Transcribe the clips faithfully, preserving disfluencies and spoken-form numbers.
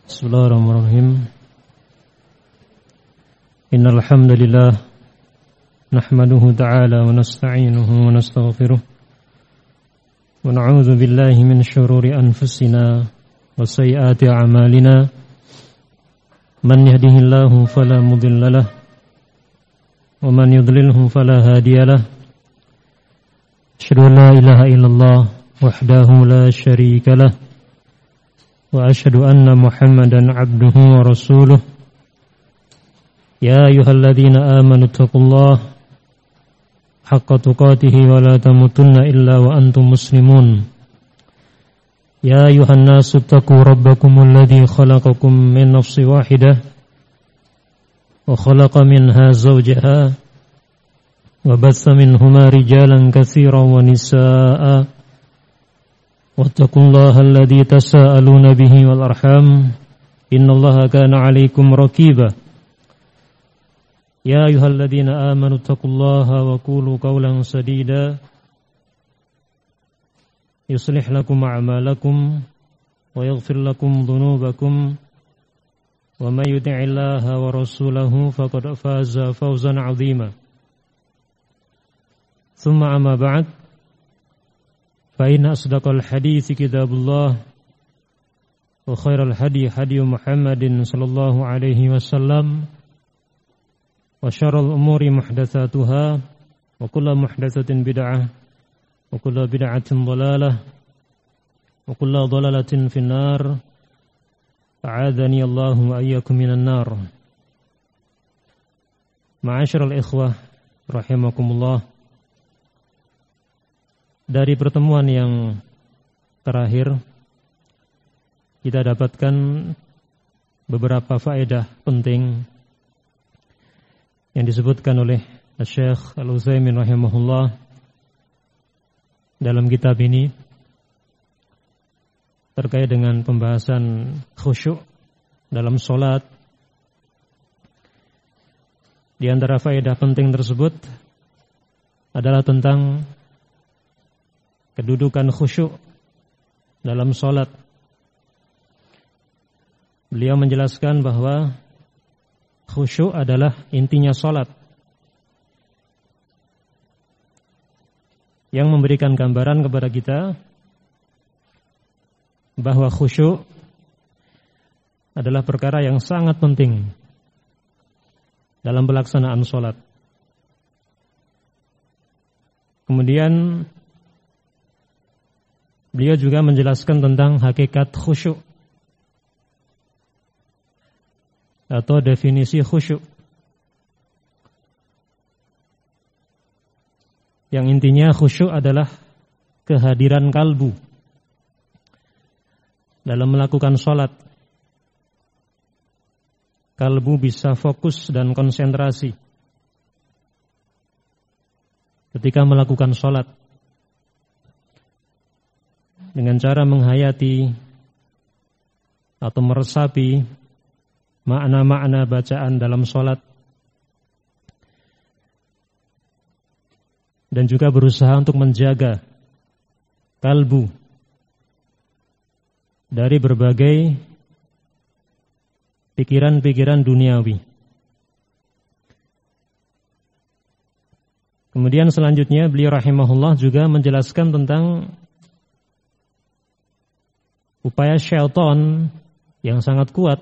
Bismillahirrahmanirrahim. Innal hamdalillah nahmaduhu ta'ala wa nasta'inuhu wa nastaghfiruh wa na'udzu billahi min shururi anfusina wa sayyiati a'malina. Man yahdihillahu fala mudilla lahu wa man yudlilhu fala hadiya lahu. Asyhadu an la ilaha illallah wahdahu la syarika lahu wa asyhadu anna Muhammadan abduhu wa rasuluh. Ya ayyuhalladzina amanu taqullaha haqqa tuqatih wa la tamutunna illa wa antum muslimun. Ya ayyuhan nasu taqu rabbakumul ladzi khalaqakum min nafsin wahidah wa khalaqa minha zawjaha wa batha minhuma rijalan katsiran wa nisaa'a. Wattaqullaha alladzi tasaaluna bihi wal arham innallaha kana 'alaikum raqiba. Ya ayyuhalladzina amanu taqullaha wa qulu qawlan sadida yuslih lakum a'malakum wa yaghfir lakum dhunubakum wa may yuti'illaha wa rasulahu faqad faza fawzan 'azima. Tsumma amma ba'd. Fa inna asdaqal hadithi kitabullah wa khairal hadi hadi Muhammadin sallallahu alaihi wasallam wa syarrul umuri muhdatsatuha wa kullu muhdatsatin bid'ah wa kullu bid'atin dhalalah wa kullu dhalalatin finnar. A'adzani Allahu wa iyyakum minan nar. Ma'asyiral ikhwah rahimakumullah. Dari pertemuan yang terakhir kita dapatkan beberapa faedah penting yang disebutkan oleh Syekh Al-Utsaimin rahimahullah dalam kitab ini terkait dengan pembahasan khusyuk dalam sholat. Di antara faedah penting tersebut adalah tentang kedudukan khusyuk dalam sholat. Beliau menjelaskan bahwa khusyuk adalah intinya sholat, yang memberikan gambaran kepada kita bahwa khusyuk adalah perkara yang sangat penting dalam pelaksanaan sholat. Kemudian beliau juga menjelaskan tentang hakikat khusyuk atau definisi khusyuk, yang intinya khusyuk adalah kehadiran kalbu dalam melakukan sholat. Kalbu bisa fokus dan konsentrasi ketika melakukan sholat dengan cara menghayati atau meresapi makna-makna bacaan dalam sholat, dan juga berusaha untuk menjaga kalbu dari berbagai pikiran-pikiran duniawi. Kemudian selanjutnya beliau rahimahullah juga menjelaskan tentang upaya syaitan yang sangat kuat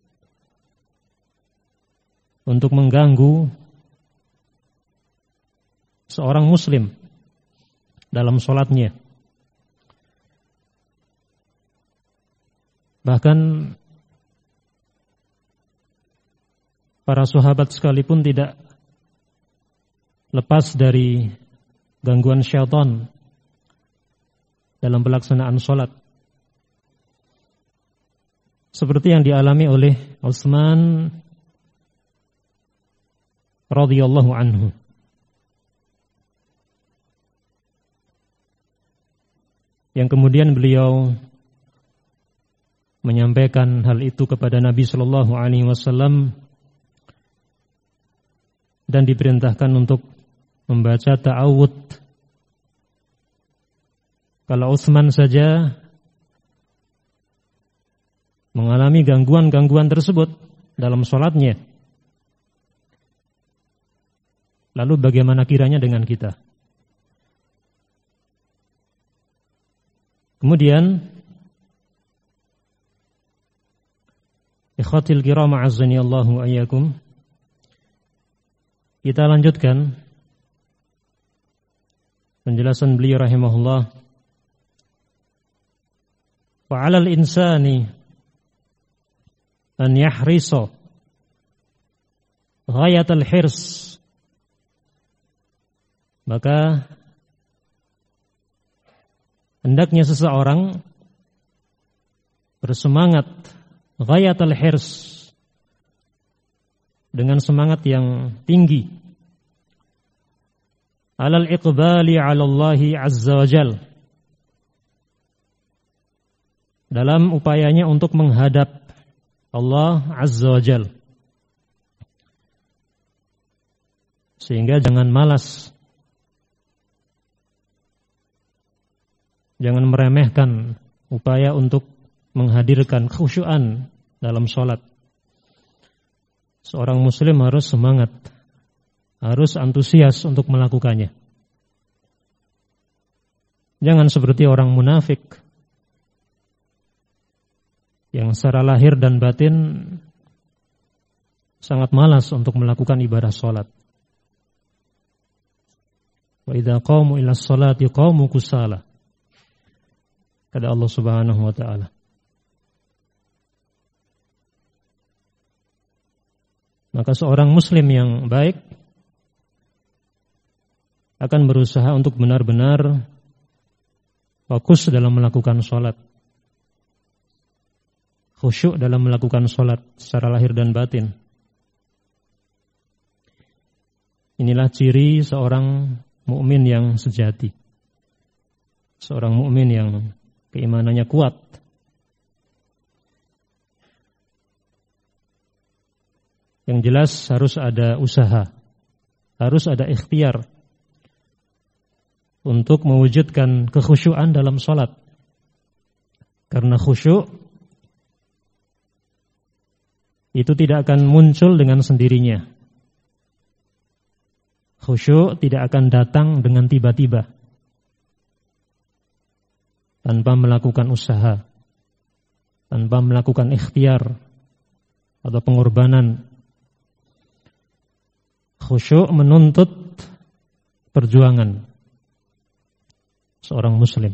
untuk mengganggu seorang muslim dalam sholatnya. Bahkan para sahabat sekalipun tidak lepas dari gangguan syaitan dalam pelaksanaan sholat, seperti yang dialami oleh Utsman radhiyallahu anhu. Yang kemudian beliau menyampaikan hal itu kepada Nabi sallallahu alaihi wasallam dan diperintahkan untuk membaca ta'awud. Kalau Utsman saja mengalami gangguan-gangguan tersebut dalam sholatnya. Lalu bagaimana kiranya dengan kita? Kemudian, ikhwatil kiram a'azzani Allahu ayyakum, kita lanjutkan penjelasan beliau rahimahullah. Wa 'alal insani an yahrisa ghayatal hirs, maka hendaknya seseorang bersemangat ghayatal hirs, dengan semangat yang tinggi, alal iqbali 'ala Allahi azza wa jal, dalam upayanya untuk menghadap Allah azza wa jal. Sehingga jangan malas, jangan meremehkan upaya untuk menghadirkan khusyuan dalam sholat. Seorang muslim harus semangat, harus antusias untuk melakukannya. Jangan seperti orang munafik yang secara lahir dan batin sangat malas untuk melakukan ibadah sholat. Wa idza qamu ila sholati qamu kusala, kata Allah Subhanahu wa taala. Maka seorang muslim yang baik akan berusaha untuk benar-benar fokus dalam melakukan sholat, khusyuk dalam melakukan sholat secara lahir dan batin. Inilah ciri seorang mukmin yang sejati, seorang mukmin yang keimanannya kuat. Yang jelas harus ada usaha, harus ada ikhtiar untuk mewujudkan kekhusyuan dalam sholat. Karena khusyuk itu tidak akan muncul dengan sendirinya. Khusyuk tidak akan datang dengan tiba-tiba, tanpa melakukan usaha, tanpa melakukan ikhtiar atau pengorbanan. Khusyuk menuntut perjuangan seorang muslim.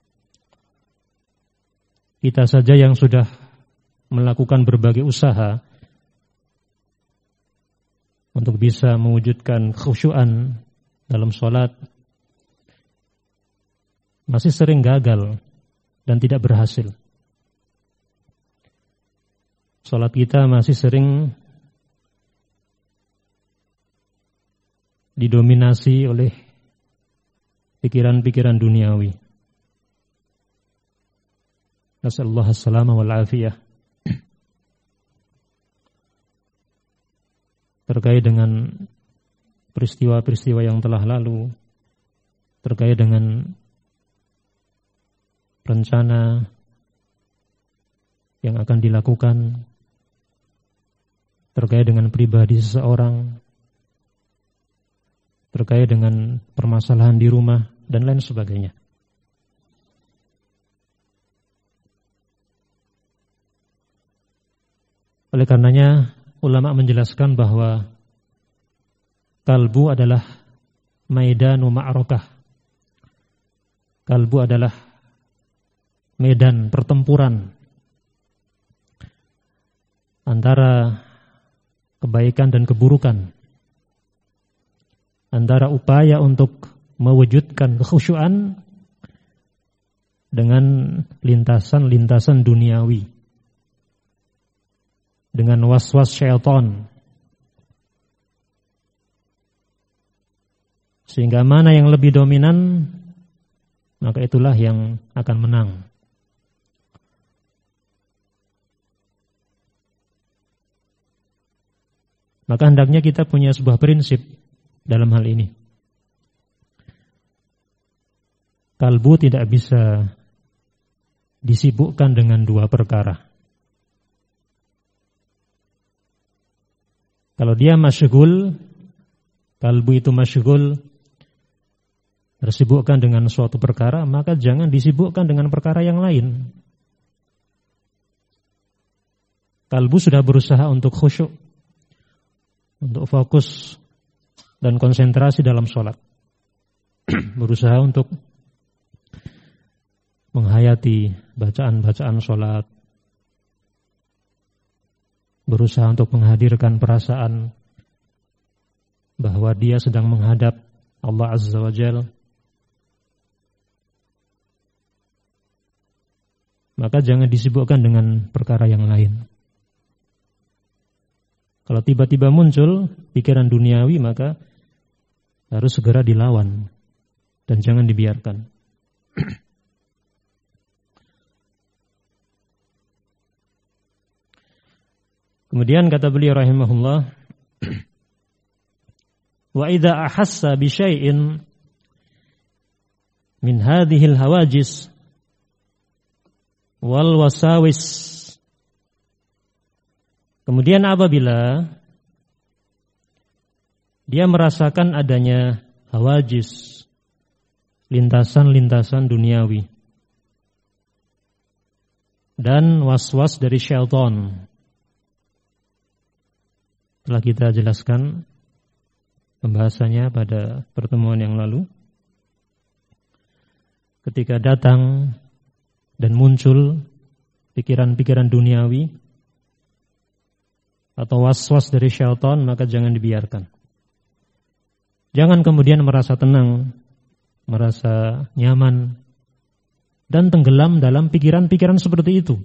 Kita saja yang sudah melakukan berbagai usaha untuk bisa mewujudkan khusyuan dalam sholat, masih sering gagal dan tidak berhasil. Sholat kita masih sering didominasi oleh pikiran-pikiran duniawi. Nasallahu as-salama wal afiyah. Terkait dengan peristiwa-peristiwa yang telah lalu, terkait dengan rencana yang akan dilakukan, terkait dengan pribadi seseorang, terkait dengan permasalahan di rumah, dan lain sebagainya. Oleh karenanya, ulama menjelaskan bahwa kalbu adalah maidanu ma'rakah. Kalbu adalah medan pertempuran antara kebaikan dan keburukan, antara upaya untuk mewujudkan kekhusyuan dengan lintasan-lintasan duniawi, dengan was-was syaitan. Sehingga mana yang lebih dominan, maka itulah yang akan menang. Maka hendaknya kita punya sebuah prinsip dalam hal ini. Kalbu tidak bisa disibukkan dengan dua perkara. Kalau dia masyghul, kalbu itu masyghul, tersibukkan dengan suatu perkara, maka jangan disibukkan dengan perkara yang lain. Kalbu sudah berusaha untuk khusyuk, untuk fokus dan konsentrasi dalam sholat. Berusaha untuk menghayati bacaan-bacaan sholat, berusaha untuk menghadirkan perasaan bahwa dia sedang menghadap Allah Azza wa Jalla. Maka jangan disibukkan dengan perkara yang lain. Kalau tiba-tiba muncul pikiran duniawi, maka harus segera dilawan dan jangan dibiarkan. Kemudian kata beliau rahimahullah, wa idza ahassa bi syai'in min hadhil hawajis wal wasawis. Kemudian apabila dia merasakan adanya hawajis, lintasan-lintasan duniawi, dan was-was dari syaitan. Telah kita jelaskan pembahasannya pada pertemuan yang lalu. Ketika datang dan muncul pikiran-pikiran duniawi atau was-was dari syaitan, maka jangan dibiarkan. Jangan kemudian merasa tenang, merasa nyaman, dan tenggelam dalam pikiran-pikiran seperti itu.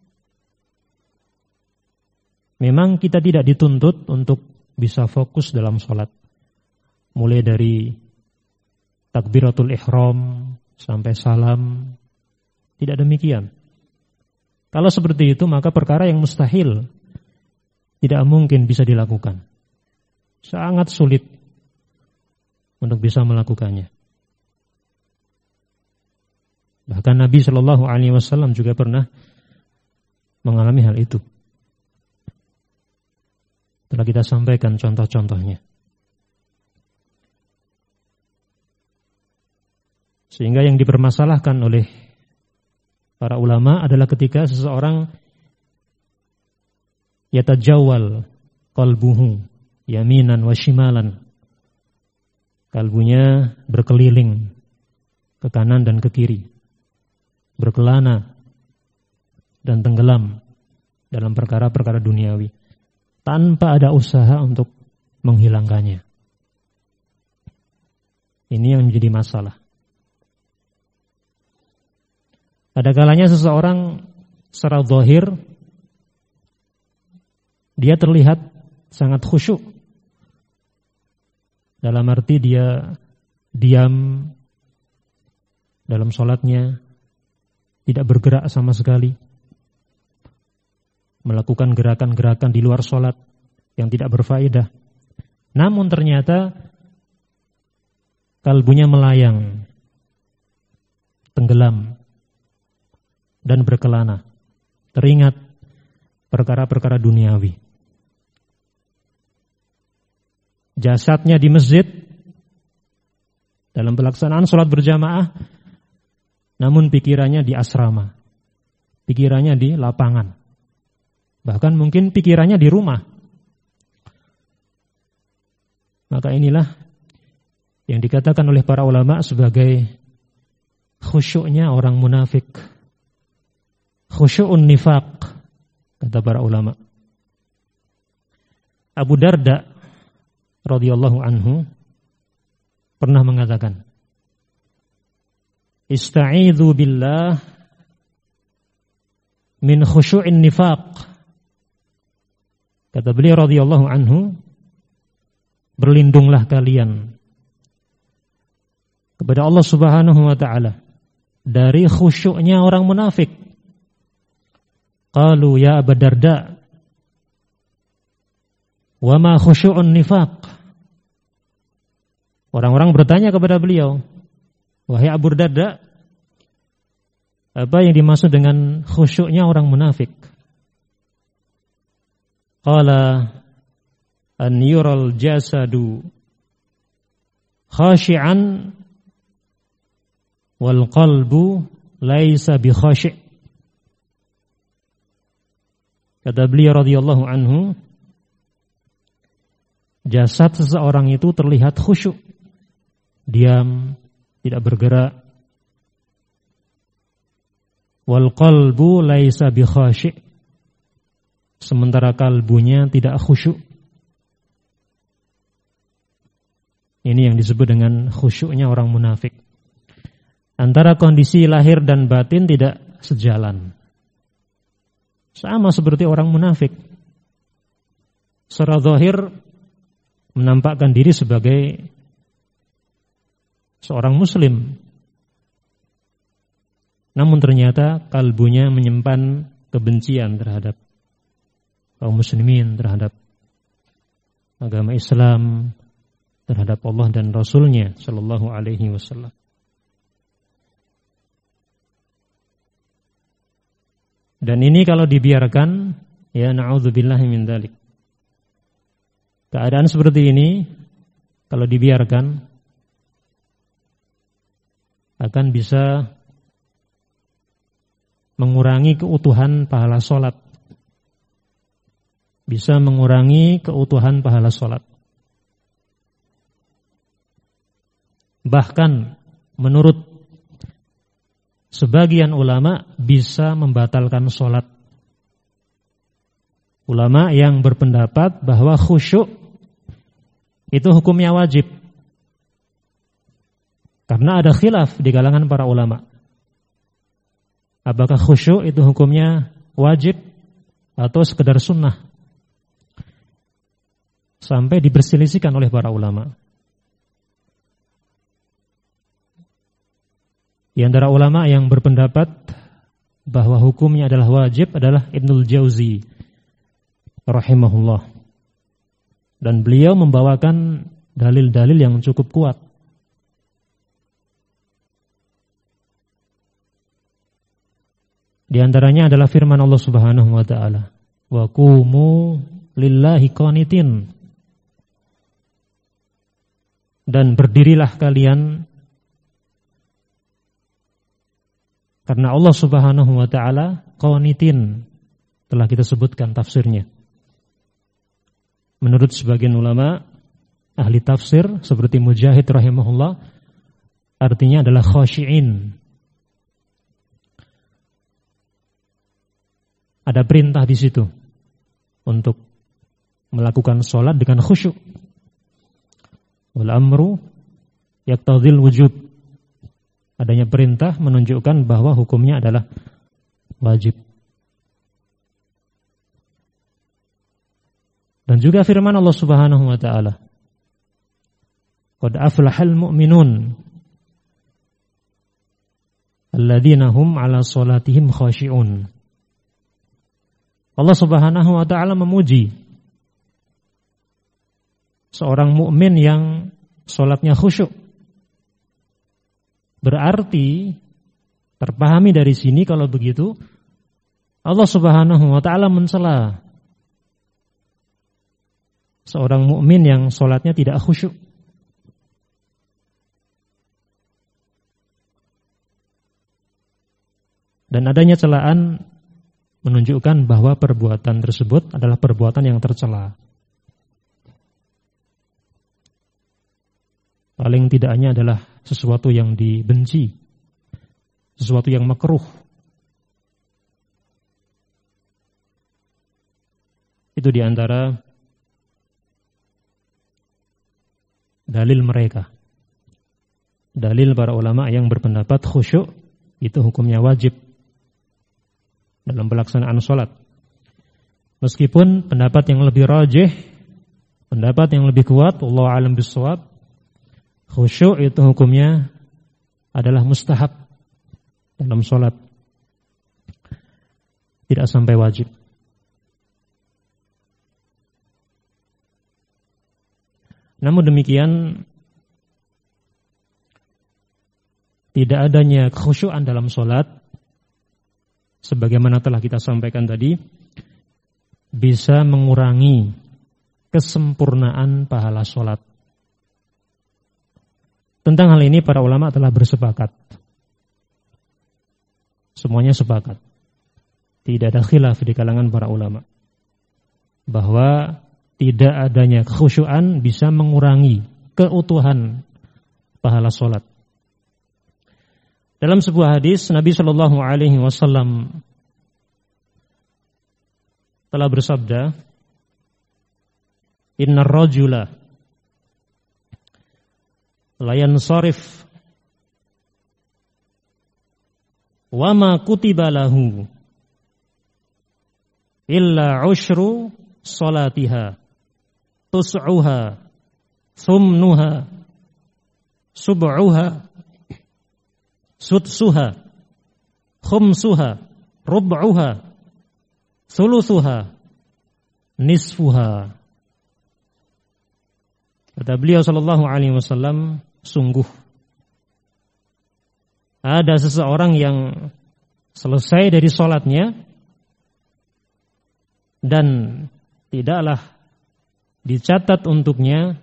Memang kita tidak dituntut untuk bisa fokus dalam sholat. Mulai dari takbiratul ihram sampai salam. Tidak demikian. Kalau seperti itu, maka perkara yang mustahil tidak mungkin bisa dilakukan. Sangat sulit untuk bisa melakukannya. Bahkan Nabi Shallallahu Alaihi Wasallam juga pernah mengalami hal itu. Telah kita sampaikan contoh-contohnya. Sehingga yang dipermasalahkan oleh para ulama adalah ketika seseorang yatajawwal qalbuhu yaminan wa shimalan. Kalbunya berkeliling ke kanan dan ke kiri, berkelana dan tenggelam dalam perkara-perkara duniawi tanpa ada usaha untuk menghilangkannya. Ini yang menjadi masalah. Ada kalanya seseorang secara zahir dia terlihat sangat khusyuk. Dalam arti dia diam dalam sholatnya, tidak bergerak sama sekali, melakukan gerakan-gerakan di luar sholat yang tidak berfaedah. Namun ternyata kalbunya melayang, tenggelam, dan berkelana, teringat perkara-perkara duniawi. Jasadnya di masjid dalam pelaksanaan sholat berjamaah, namun pikirannya di asrama, pikirannya di lapangan, bahkan mungkin pikirannya di rumah. Maka inilah yang dikatakan oleh para ulama sebagai khusyuknya orang munafik, khusyu'un nifaq, kata para ulama. Abu Darda radhiyallahu anhu pernah mengatakan, Ista'idzu billah min khusyu'in nifaq. Kata beliau radhiyallahu anhu, berlindunglah kalian kepada Allah Subhanahu wa taala dari khusyuknya orang munafik. Qalu ya Abu Darda, wa ma khusyu'un nifaq? Orang-orang bertanya kepada beliau, wahai Abu Darda, apa yang dimaksud dengan khusyuknya orang munafik? Qala an yural jasadu khashi'an wal qalbu laisa bi khashi'. Kata beliau radhiyallahu anhu, jasad seseorang itu terlihat khusyuk, diam, tidak bergerak. Wal qalbu laisa bi khashi', sementara kalbunya tidak khusyuk. Ini yang disebut dengan khusyuknya orang munafik. Antara kondisi lahir dan batin tidak sejalan. Sama seperti orang munafik. Secara zahir menampakkan diri sebagai seorang muslim, namun ternyata kalbunya menyimpan kebencian terhadap kaum muslimin, terhadap agama Islam, terhadap Allah dan Rasul-Nya sallallahu alaihi wasallam. Dan ini kalau dibiarkan, ya na'udzubillahi min dzalik. Keadaan seperti ini kalau dibiarkan akan bisa mengurangi keutuhan pahala sholat, bisa mengurangi keutuhan pahala sholat. Bahkan menurut sebagian ulama bisa membatalkan sholat. Ulama yang berpendapat bahwa khusyuk itu hukumnya wajib. Karena ada khilaf di kalangan para ulama. Apakah khusyuk itu hukumnya wajib atau sekedar sunnah? Sampai diperselisihkan oleh para ulama. Di antara ulama yang berpendapat bahwa hukumnya adalah wajib adalah Ibnul Jauzi rahimahullah. Dan beliau membawakan dalil-dalil yang cukup kuat. Di antaranya adalah firman Allah Subhanahu wa taala, "Wa qumu lillahi qanitin." Dan berdirilah kalian karena Allah Subhanahu wa taala qanitin. Telah kita sebutkan tafsirnya. Menurut sebagian ulama ahli tafsir seperti Mujahid rahimahullah, artinya adalah khashi'in. Ada perintah di situ untuk melakukan sholat dengan khusyuk. Wal amru yaqtadhil wujub. Adanya perintah menunjukkan bahwa hukumnya adalah wajib. Dan juga firman Allah Subhanahu wa taala, "Qad aflahal mu'minun alladzina hum 'ala shalatihim khashi'un." Allah Subhanahu wa taala memuji seorang mukmin yang salatnya khusyuk. Berarti terpahami dari sini kalau begitu Allah Subhanahu wa taala mencela seorang mukmin yang salatnya tidak khusyuk. Dan adanya celaan menunjukkan bahwa perbuatan tersebut adalah perbuatan yang tercela. Paling tidaknya adalah sesuatu yang dibenci, sesuatu yang makruh. Itu diantara dalil mereka. Dalil para ulama yang berpendapat khusyuk itu hukumnya wajib dalam pelaksanaan sholat. Meskipun pendapat yang lebih rajih, pendapat yang lebih kuat, wallahu a'lam bishawab, khusyuk itu hukumnya adalah mustahab dalam sholat, tidak sampai wajib. Namun demikian, tidak adanya kekhusyuan dalam sholat, sebagaimana telah kita sampaikan tadi, bisa mengurangi kesempurnaan pahala sholat. Tentang hal ini para ulama telah bersepakat. Semuanya sepakat. Tidak ada khilaf di kalangan para ulama bahwa tidak adanya kekhusyuan bisa mengurangi keutuhan pahala sholat. Dalam sebuah hadis Nabi Shallallahu Alaihi Wasallam telah bersabda, Inna rajula la yansarif wa ma kutiba lahu illa ushru salatiha tus'uha thumnuha sub'uha sudsuha khumsuha rub'uha thuluthuha nisfuha. Kata beliau sallallahu alaihi wasallam, sungguh ada seseorang yang selesai dari sholatnya dan tidaklah dicatat untuknya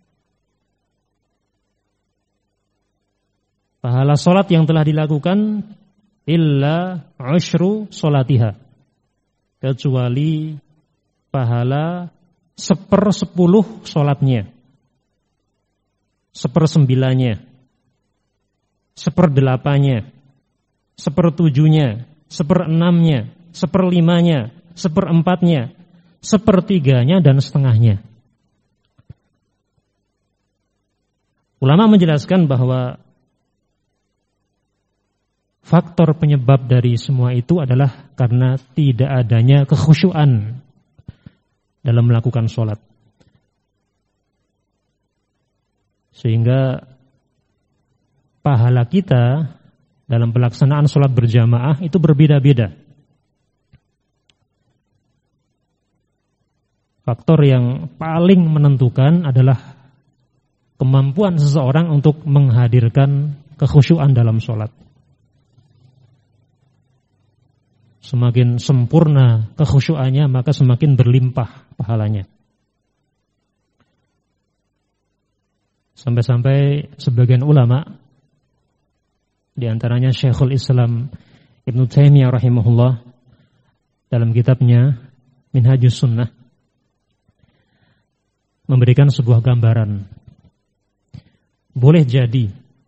pahala sholat yang telah dilakukan illa ushru sholatiha, kecuali pahala sepersepuluh sholatnya, sepersembilannya, seperdelapannya, sepertujuhnya, seperenamnya, seperlimanya, seperempatnya, sepertiganya, dan setengahnya. Ulama menjelaskan bahwa faktor penyebab dari semua itu adalah karena tidak adanya kekhusyuan dalam melakukan sholat. Sehingga pahala kita dalam pelaksanaan sholat berjamaah itu berbeda-beda. Faktor yang paling menentukan adalah kemampuan seseorang untuk menghadirkan kekhusyuan dalam sholat. Semakin sempurna kekhusyuannya, maka semakin berlimpah pahalanya. Sampai-sampai sebagian ulama, di antaranya Syekhul Islam Ibnu Taimiyah rahimahullah, dalam kitabnya Minhajus Sunnah, memberikan sebuah gambaran. Boleh jadi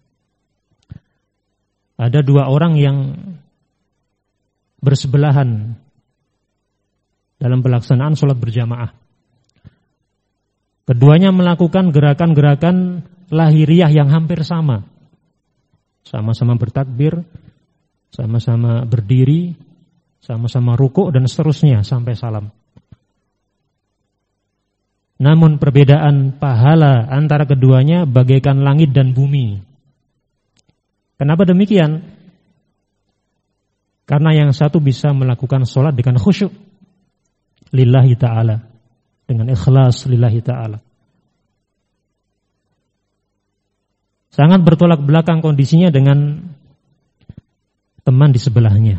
ada dua orang yang bersebelahan dalam pelaksanaan sholat berjamaah. Keduanya melakukan gerakan-gerakan lahiriah yang hampir sama. Sama-sama bertakbir, sama-sama berdiri, sama-sama rukuk dan seterusnya sampai salam. Namun perbedaan pahala antara keduanya bagaikan langit dan bumi. Kenapa demikian? Karena yang satu bisa melakukan sholat dengan khusyuk lillahi ta'ala, dengan ikhlas lillahi ta'ala. Sangat bertolak belakang kondisinya dengan teman di sebelahnya.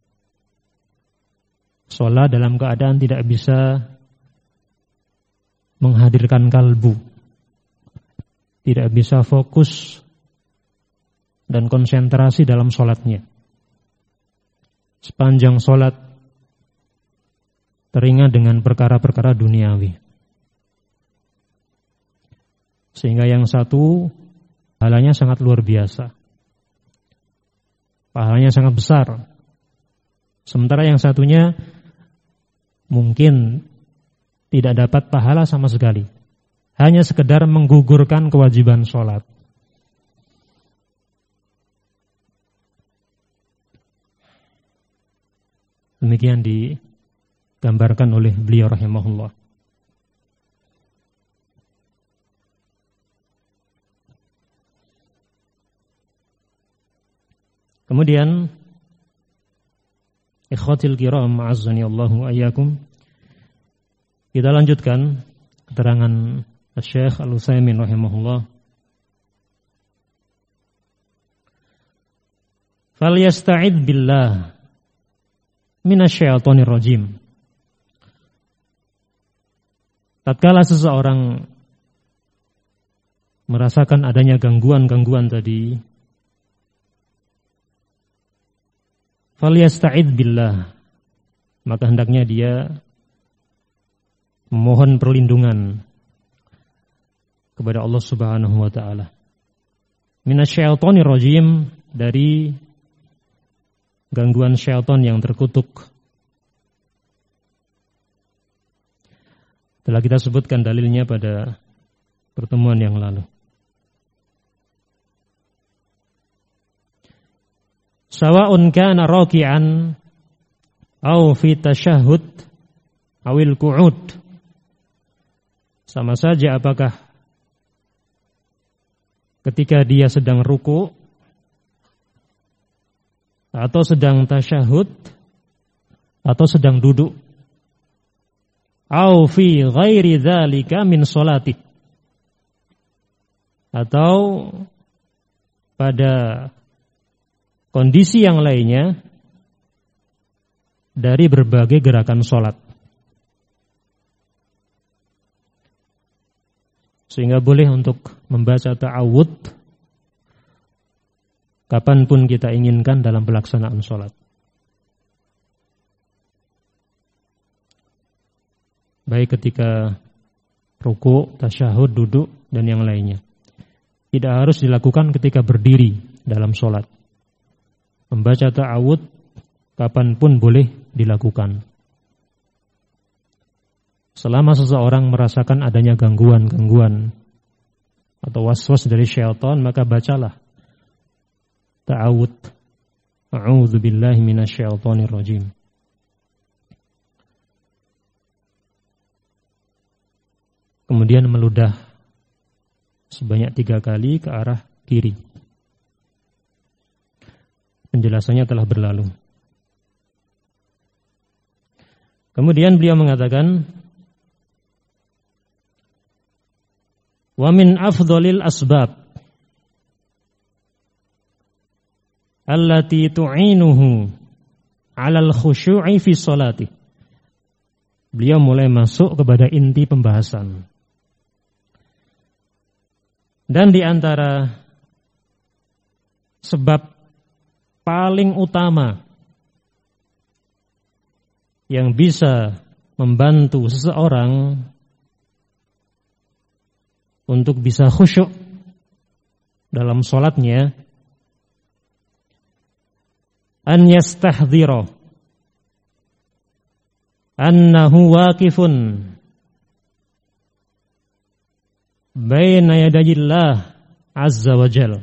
Sholat dalam keadaan tidak bisa menghadirkan kalbu, tidak bisa fokus dan konsentrasi dalam sholatnya. Sepanjang sholat teringat dengan perkara-perkara duniawi. Sehingga yang satu pahalanya sangat luar biasa, pahalanya sangat besar. Sementara yang satunya mungkin tidak dapat pahala sama sekali, hanya sekedar menggugurkan kewajiban sholat. Demikian digambarkan oleh beliau rahimahullah. Kemudian ikhwatil kiram ma'azzani Allahu ayyakum, kita lanjutkan keterangan Syekh Al-Utsaimin rahimahullah. Falyasta'id billah minasyaitonir rajim. tatkala seseorang merasakan adanya gangguan-gangguan tadi, falyasta'id billah, maka hendaknya dia memohon perlindungan kepada Allah Subhanahu wa taala. Minasyaitonir rajim, dari gangguan syaitan yang terkutuk. Telah kita sebutkan dalilnya pada pertemuan yang lalu. Sawa'un kana raki'an aw fi tasyahhud awil qu'ud. Sama saja apakah ketika dia sedang ruku atau sedang tasyahud atau sedang duduk, au fi ghairi dzalika min sholati, atau pada kondisi yang lainnya dari berbagai gerakan sholat. Sehingga boleh untuk membaca ta'awudz kapanpun kita inginkan dalam pelaksanaan sholat. Baik ketika ruku, tasyahud, duduk, dan yang lainnya. Tidak harus dilakukan ketika berdiri dalam sholat. Membaca ta'awudz kapanpun boleh dilakukan. Selama seseorang merasakan adanya gangguan-gangguan atau waswas dari syaitan, maka bacalah ta'awudz. A'udzu billahi minasyaitonir rajim. Kemudian meludah sebanyak tiga kali ke arah kiri. Penjelasannya telah berlalu. Kemudian beliau mengatakan, wa min afdhalil asbab allati tu'inuhu 'alal khusyu'i fi sholati. Beliau mulai masuk kepada inti pembahasan. Dan di antara sebab paling utama yang bisa membantu seseorang untuk bisa khusyuk dalam sholatnya, an yastahdhira annahu waqifun baina yadayillah azza wa jalla.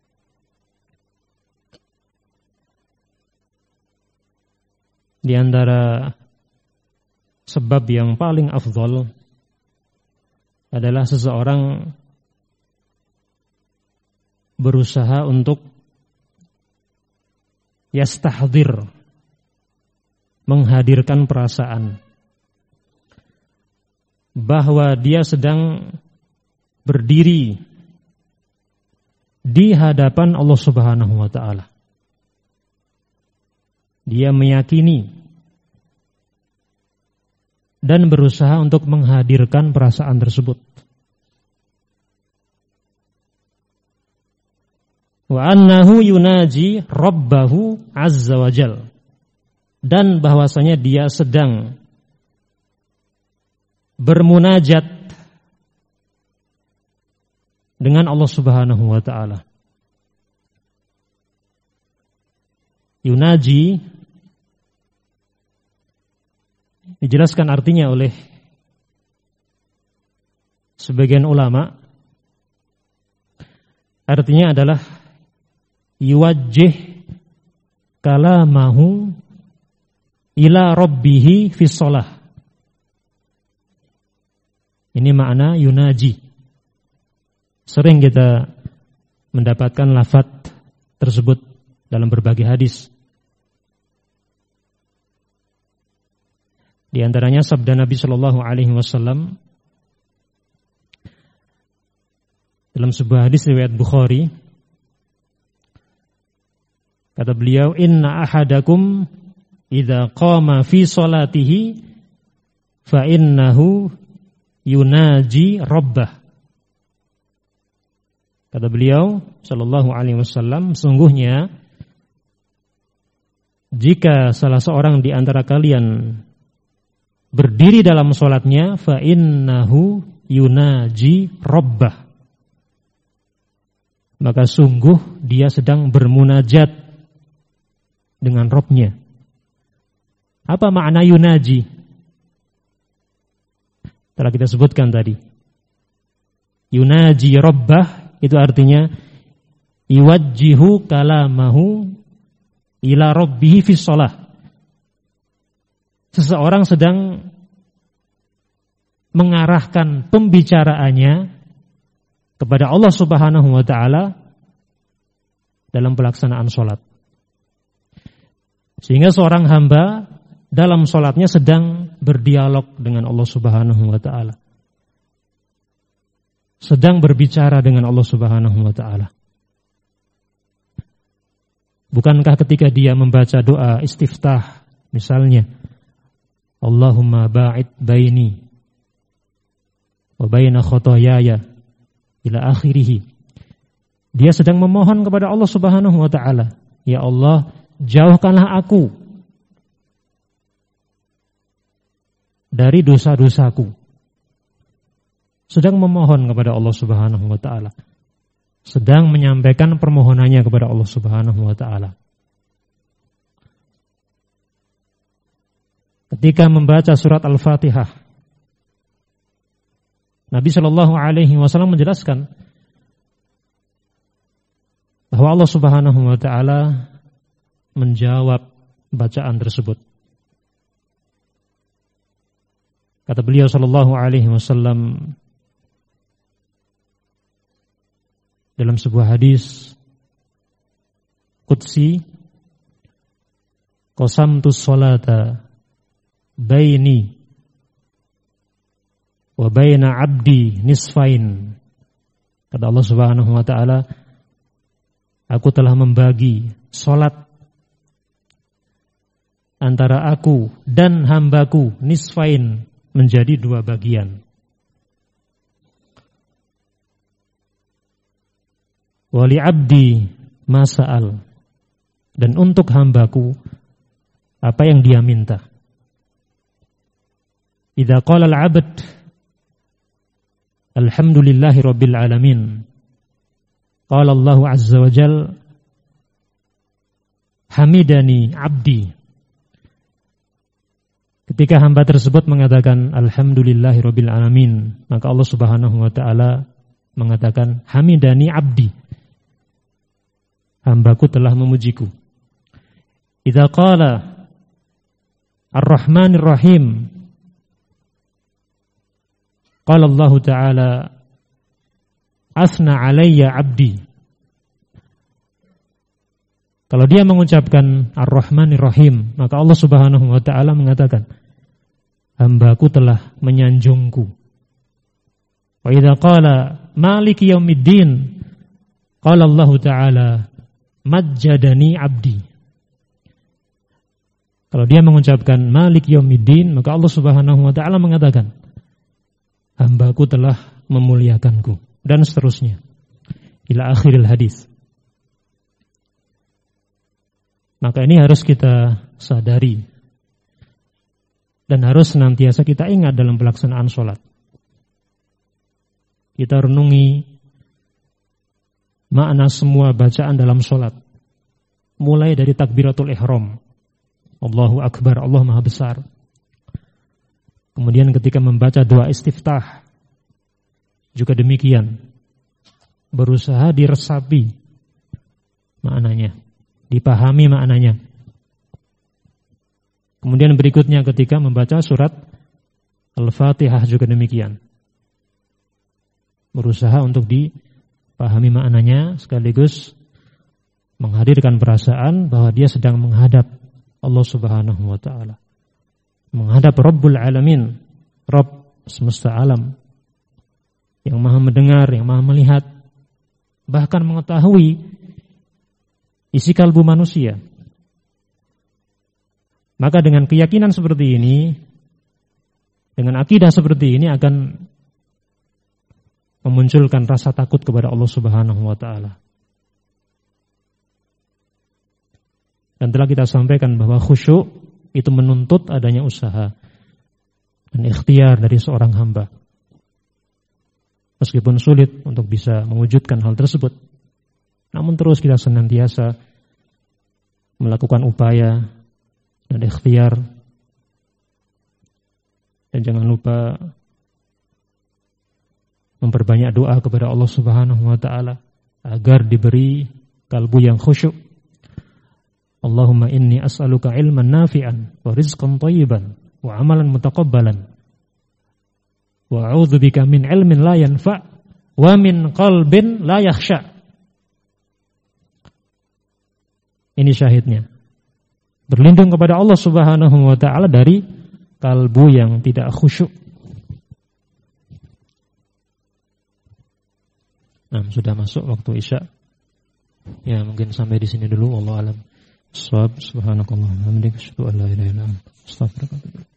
Di antara sebab yang paling afdal adalah seseorang berusaha untuk yastahdir, menghadirkan perasaan bahwa dia sedang berdiri di hadapan Allah Subhanahu wa taala. Dia meyakini dan berusaha untuk menghadirkan perasaan tersebut. Wa annahu yunaji rabbahu azza wa jal, dan bahwasanya dia sedang bermunajat dengan Allah Subhanahu wa taala. Yunaji dijelaskan artinya oleh sebagian ulama, artinya adalah yuwajjih kalamahu ila rabbihi fi shalah. Ini makna yunaji. Sering kita mendapatkan lafaz tersebut dalam berbagai hadis. Di antaranya sabda Nabi Shallallahu Alaihi Wasallam dalam sebuah hadis riwayat Bukhari, kata beliau, inna ahadakum idza qama fi salatihi fa innahu yunaji rabbah. Kata beliau sallallahu alaihi wasallam, sungguhnya jika salah seorang di antara kalian berdiri dalam salatnya, fa innahu yunaji rabbah, maka sungguh dia sedang bermunajat dengan Rabb-nya. Apa makna yunaji? Telah kita sebutkan tadi. Yunaji rabbah itu artinya iwajjihu kalamahu ila rabbihi fi shalah. Seseorang sedang mengarahkan pembicaraannya kepada Allah Subhanahu wa taala dalam pelaksanaan salat. Sehingga seorang hamba dalam salatnya sedang berdialog dengan Allah Subhanahu wa taala. Sedang berbicara dengan Allah Subhanahu wa taala. Bukankah ketika dia membaca doa istiftah, misalnya Allahumma ba'id baini wa baina khotoyaya ila akhirih, dia sedang memohon kepada Allah Subhanahu wa taala, ya Allah, jauhkanlah aku dari dosa-dosaku. Sedang memohon kepada Allah Subhanahu wa taala, sedang menyampaikan permohonannya kepada Allah Subhanahu wa taala. Ketika membaca surat Al-Fatihah, Nabi Shallallahu alaihi wasallam menjelaskan bahwa Allah Subhanahu wa taala menjawab bacaan tersebut. Kata beliau Shallallahu alaihi wasallam dalam sebuah hadis qudsi, qasamtus sholata baini wa baina abdi nisfain. Kata Allah Subhanahu wa taala, aku telah membagi salat antara aku dan hambaku nisfain, menjadi dua bagian. Wali abdi masa'al, dan untuk hambaku apa yang dia minta. Idza qala al-'abd alhamdulillahi rabbil alamin, qala Allah azza wa jalla hamidani abdi. Ketika hamba tersebut mengatakan alhamdulillahi rabbil alamin, maka Allah Subhanahu wa taala mengatakan hamidani abdi, hambaku telah memujiku. Idza qala ar-rahmanir rahim, qala Allah taala asna alayya abdi. Kalau dia mengucapkan ar-rahmanir rahim, maka Allah Subhanahu wa taala mengatakan hambaku telah menyanjungku. Wa idza qala maliki yaumiddin, qala Allah taala majjadani abdi. Kalau dia mengucapkan malik yaumiddin, maka Allah Subhanahu wa taala mengatakan hambaku telah memuliakanku, dan seterusnya ila akhiril hadis. Maka ini harus kita sadari dan harus senantiasa kita ingat dalam pelaksanaan sholat. Kita renungi makna semua bacaan dalam sholat, mulai dari takbiratul ihram, Allahu Akbar, Allah Maha Besar. Kemudian ketika membaca doa istiftah juga demikian, berusaha diresapi maknanya, dipahami maknanya. Kemudian berikutnya ketika membaca surat Al-Fatihah juga demikian, berusaha untuk dipahami maknanya sekaligus menghadirkan perasaan bahwa dia sedang menghadap Allah Subhanahu wa taala, menghadap Rabbul Alamin, Rabb semesta alam, yang maha mendengar, yang maha melihat, bahkan mengetahui isi kalbu manusia. Maka dengan keyakinan seperti ini, dengan akidah seperti ini akan memunculkan rasa takut kepada Allah Subhanahu wa taala. Dan telah kita sampaikan bahwa khusyuk itu menuntut adanya usaha dan ikhtiar dari seorang hamba. Meskipun sulit untuk bisa mewujudkan hal tersebut, namun terus kita senantiasa melakukan upaya dan ikhtiar. Dan jangan lupa memperbanyak doa kepada Allah Subhanahu wa taala agar diberi kalbu yang khusyuk. Allahumma inni as'aluka ilman nafi'an wa rizqan thayyiban wa amalan mutaqabbalan wa a'udzubika min ilmin la yanfa' wa min qalbin la yakhsha. Ini syahidnya. Berlindung kepada Allah Subhanahu wa taala dari kalbu yang tidak khusyuk. Nah, sudah masuk waktu Isya. Ya, mungkin sampai di sini dulu, wallahu alam. Subhanakallahumma wa bihamdika asyhadu an la ilaha illa anta astaghfiruka wa atubu ilaik.